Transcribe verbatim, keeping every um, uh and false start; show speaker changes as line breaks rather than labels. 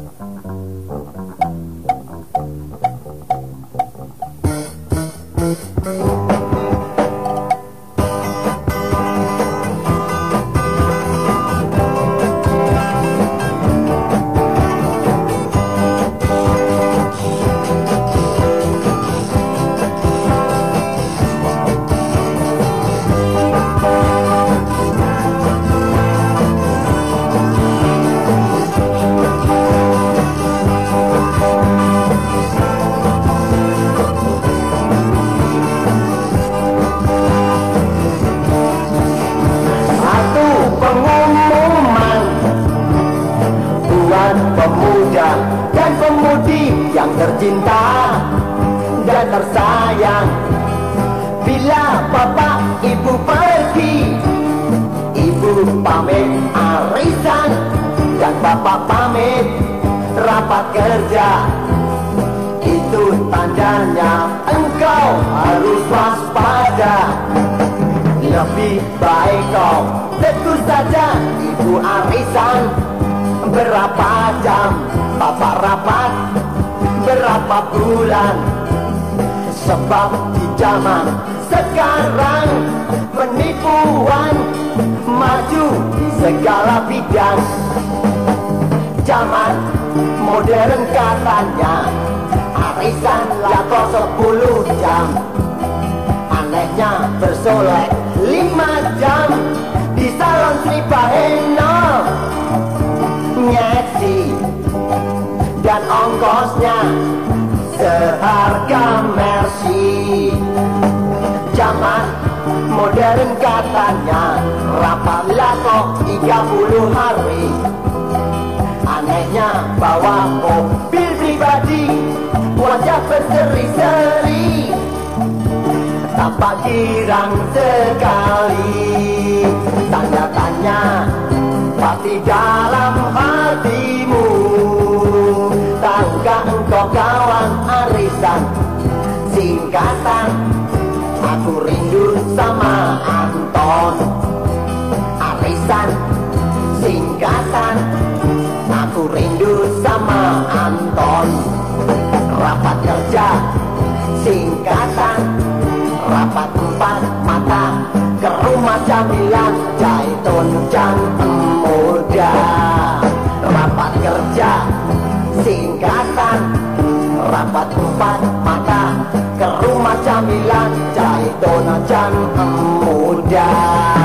Pemuda dan pemudi yang tercinta dan tersayang, bila bapak ibu pergi, ibu pamit arisan dan bapak pamit rapat kerja. Itu tandanya engkau harus waspada. Lebih baik kau tegur saja ibu arisan, berapa jam bapak rapat, berapa bulan. Sebab di zaman sekarang penipuan maju di segala bidang. Zaman modern katanya arisan laku sepuluh jam. Anehnya bersolek lima jam di salon Sri Baheno. Nyeksi dan ongkosnya seharga Mercy. Zaman modern katanya rapat laku tiga puluh hari. Anehnya bawa mobil pribadi, wajah berseri-seri, tampak girang sekali. Tanda tanya pasti dalam hatimu, tahukah engkau kawan arisan singkatan aku rindu sama Anton. Arisan singkatan aku rindu sama Anton. Rapat kerja singkatan rapat empat mata ke rumah Jamilan Jaitun Jan Muda. Rapat kerja singkatan rapat empat mata ke rumah Jamilan Jaitun Jan Muda.